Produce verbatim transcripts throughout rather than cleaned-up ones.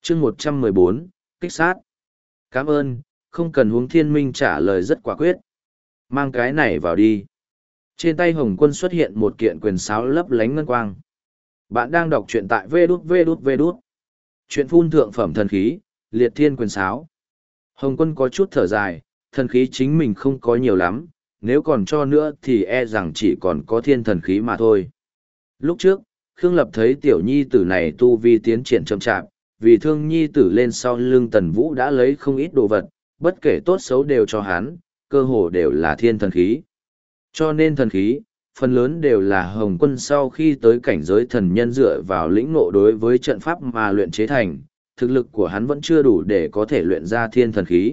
chương một trăm mười bốn, kích sát. Cảm ơn, không cần Huống Thiên Minh trả lời rất quả quyết. Mang cái này vào đi. Trên tay Hồng Quân xuất hiện một kiện quyền sáo lấp lánh ngân quang. Bạn đang đọc truyện tại vê đút vê đút vê đút. Chuyện phun thượng phẩm thần khí, liệt thiên quyền sáo. Hồng Quân có chút thở dài, thần khí chính mình không có nhiều lắm, nếu còn cho nữa thì e rằng chỉ còn có thiên thần khí mà thôi. Lúc trước, Khương Lập thấy tiểu nhi tử này tu vi tiến triển chậm chạp, vì thương nhi tử lên sau lưng Tần Vũ đã lấy không ít đồ vật, bất kể tốt xấu đều cho hắn, cơ hồ đều là thiên thần khí. Cho nên thần khí, phần lớn đều là Hồng Quân sau khi tới cảnh giới thần nhân dựa vào lĩnh ngộ đối với trận pháp mà luyện chế thành, thực lực của hắn vẫn chưa đủ để có thể luyện ra thiên thần khí.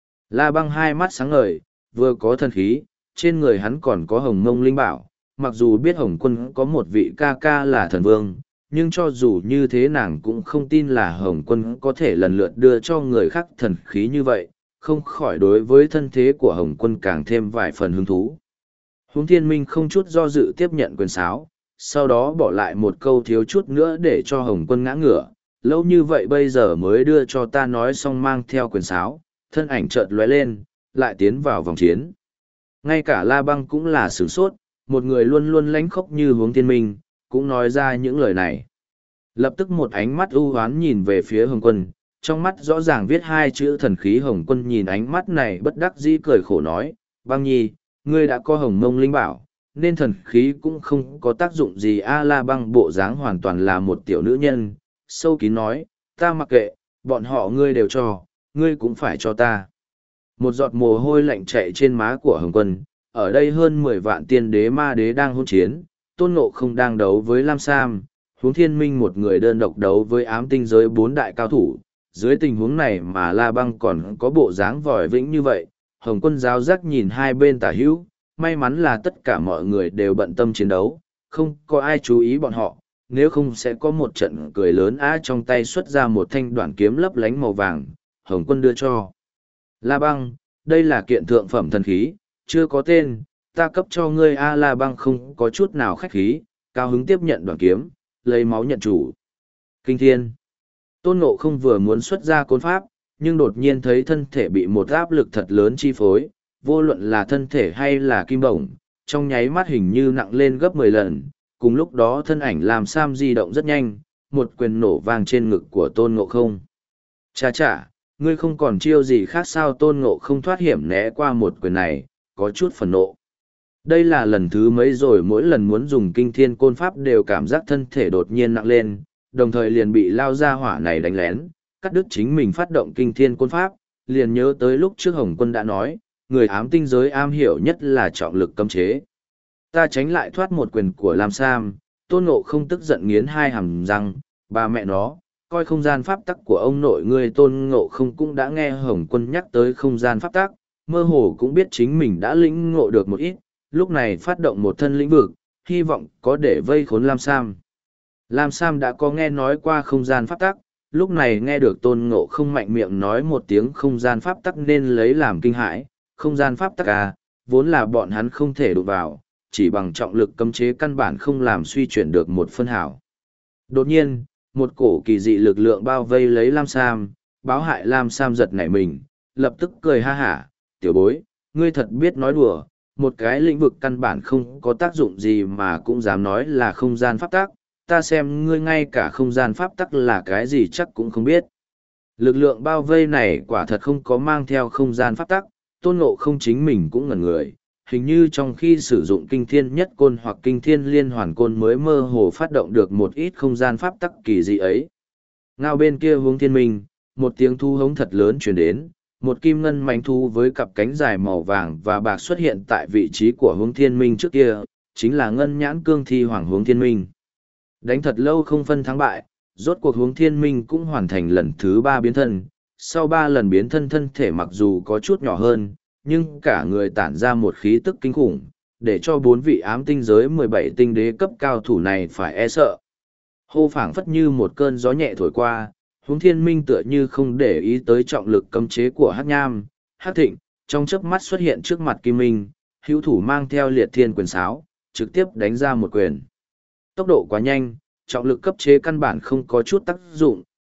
La Băng hai mắt sáng ngời, vừa có thần khí, trên người hắn còn có Hồng Mông Linh Bảo, mặc dù biết Hồng Quân có một vị ca ca là thần vương, nhưng cho dù như thế nàng cũng không tin là Hồng Quân có thể lần lượt đưa cho người khác thần khí như vậy, không khỏi đối với thân thế của Hồng Quân càng thêm vài phần hứng thú. Huống Thiên Minh không chút do dự tiếp nhận quyền sáo, sau đó bỏ lại một câu thiếu chút nữa để cho Hồng Quân ngã ngửa, lâu như vậy bây giờ mới đưa cho ta nói xong mang theo quyền sáo, thân ảnh chợt lóe lên, lại tiến vào vòng chiến. Ngay cả La Băng cũng là sửng sốt, một người luôn luôn lánh khóc như Huống Thiên Minh, cũng nói ra những lời này. Lập tức một ánh mắt ưu hoán nhìn về phía Hồng Quân, trong mắt rõ ràng viết hai chữ thần khí. Hồng Quân nhìn ánh mắt này bất đắc dĩ cười khổ nói, Băng Nhi, ngươi đã có Hồng Mông Linh Bảo, nên thần khí cũng không có tác dụng gì. A La Băng bộ dáng hoàn toàn là một tiểu nữ nhân, sâu kín nói, ta mặc kệ, bọn họ ngươi đều cho, ngươi cũng phải cho ta. Một giọt mồ hôi lạnh chạy trên má của Hồng Quân, ở đây hơn mười vạn tiên đế ma đế đang hỗn chiến, Tôn Ngộ không đang đấu với Lam Sam, Huống Thiên Minh một người đơn độc đấu với ám tinh giới bốn đại cao thủ. Dưới tình huống này mà La Băng còn có bộ dáng vòi vĩnh như vậy, Hồng Quân giáo giác nhìn hai bên tả hữu, may mắn là tất cả mọi người đều bận tâm chiến đấu, không có ai chú ý bọn họ, nếu không sẽ có một trận cười lớn. Á trong tay xuất ra một thanh đoạn kiếm lấp lánh màu vàng, Hồng Quân đưa cho La Băng, đây là kiện thượng phẩm thần khí, chưa có tên, ta cấp cho ngươi. A La Băng không có chút nào khách khí, cao hứng tiếp nhận đoạn kiếm, lấy máu nhận chủ. Kinh thiên. Tôn Ngộ không vừa muốn xuất ra côn pháp, nhưng đột nhiên thấy thân thể bị một áp lực thật lớn chi phối, vô luận là thân thể hay là kim bổng, trong nháy mắt hình như nặng lên gấp mười lần. Cùng lúc đó thân ảnh làm Sam di động rất nhanh, một quyền nổ vang trên ngực của Tôn Ngộ không. Chà chà, ngươi không còn chiêu gì khác sao? Tôn Ngộ không thoát hiểm né qua một quyền này, có chút phẫn nộ. Đây là lần thứ mấy rồi mỗi lần muốn dùng kinh thiên côn pháp đều cảm giác thân thể đột nhiên nặng lên, đồng thời liền bị lao ra hỏa này đánh lén, cắt đứt chính mình phát động kinh thiên côn pháp, liền nhớ tới lúc trước Hồng Quân đã nói, người ám tinh giới am hiểu nhất là trọng lực cấm chế. Ta tránh lại thoát một quyền của Lam Sam, Tôn Ngộ không tức giận nghiến hai hàm răng, bà mẹ nó, coi không gian pháp tắc của ông nội ngươi. Tôn Ngộ không cũng đã nghe Hồng Quân nhắc tới không gian pháp tắc, mơ hồ cũng biết chính mình đã lĩnh ngộ được một ít, lúc này phát động một thân lĩnh vực, hy vọng có để vây khốn Lam Sam. Lam Sam đã có nghe nói qua không gian pháp tắc, lúc này nghe được Tôn Ngộ không mạnh miệng nói một tiếng không gian pháp tắc nên lấy làm kinh hãi. Không gian pháp tắc à, vốn là bọn hắn không thể đụng vào, chỉ bằng trọng lực cấm chế căn bản không làm suy chuyển được một phân hảo. Đột nhiên, một cổ kỳ dị lực lượng bao vây lấy Lam Sam, báo hại Lam Sam giật nảy mình, lập tức cười ha hả, tiểu bối, ngươi thật biết nói đùa, một cái lĩnh vực căn bản không có tác dụng gì mà cũng dám nói là không gian pháp tắc, ta xem ngươi ngay cả không gian pháp tắc là cái gì chắc cũng không biết. Lực lượng bao vây này quả thật không có mang theo không gian pháp tắc, Tôn Ngộ không chính mình cũng ngẩn người, hình như trong khi sử dụng kinh thiên nhất côn hoặc kinh thiên liên hoàn côn mới mơ hồ phát động được một ít không gian pháp tắc kỳ dị ấy. Ngao bên kia Huống Thiên Minh, một tiếng thu hống thật lớn truyền đến, một kim ngân mảnh thu với cặp cánh dài màu vàng và bạc xuất hiện tại vị trí của Huống Thiên Minh trước kia, chính là ngân nhãn cương thi hoàng Huống Thiên Minh. Đánh thật lâu không phân thắng bại, rốt cuộc Huống Thiên Minh cũng hoàn thành lần thứ ba biến thân. Sau ba lần biến thân, thân thể mặc dù có chút nhỏ hơn, nhưng cả người tản ra một khí tức kinh khủng, để cho bốn vị ám tinh giới mười bảy tinh đế cấp cao thủ này phải e sợ. Hô phảng phất như một cơn gió nhẹ thổi qua, Huống Thiên Minh tựa như không để ý tới trọng lực cấm chế của Hắc Nham, Hắc Thịnh, trong chớp mắt xuất hiện trước mặt Kim Minh, hữu thủ mang theo liệt thiên quyền sáo, trực tiếp đánh ra một quyền. Tốc độ quá nhanh, trọng lực cấp chế căn bản không có chút tác dụng,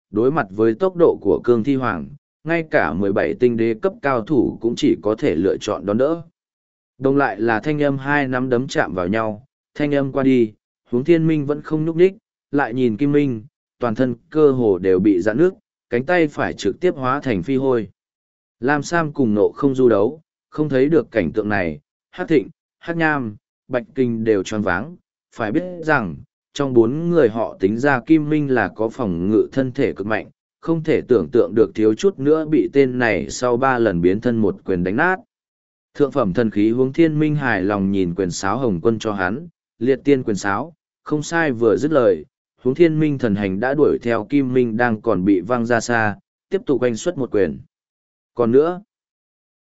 đối mặt với tốc độ của Cương Thi Hoàng, ngay cả mười bảy tinh đế cấp cao thủ cũng chỉ có thể lựa chọn đón đỡ. Đồng lại là thanh âm hai nắm đấm chạm vào nhau, thanh âm qua đi, Hướng Thiên Minh vẫn không nhúc nhích, lại nhìn Kim Minh, toàn thân cơ hồ đều bị giãn nước, cánh tay phải trực tiếp hóa thành phi hôi. Lam Sam cùng Nộ Không du đấu, không thấy được cảnh tượng này, Hắc Thịnh, Hắc Nham, Bạch Kinh đều choáng váng, phải biết rằng, trong bốn người họ tính ra Kim Minh là có phòng ngự thân thể cực mạnh, không thể tưởng tượng được thiếu chút nữa bị tên này sau ba lần biến thân một quyền đánh nát. Thượng phẩm thần khí Hướng Thiên Minh hài lòng nhìn quyền sáo Hồng Quân cho hắn, liệt tiên quyền sáo, không sai vừa dứt lời, Hướng Thiên Minh thần hành đã đuổi theo Kim Minh đang còn bị văng ra xa, tiếp tục oanh xuất một quyền. Còn nữa,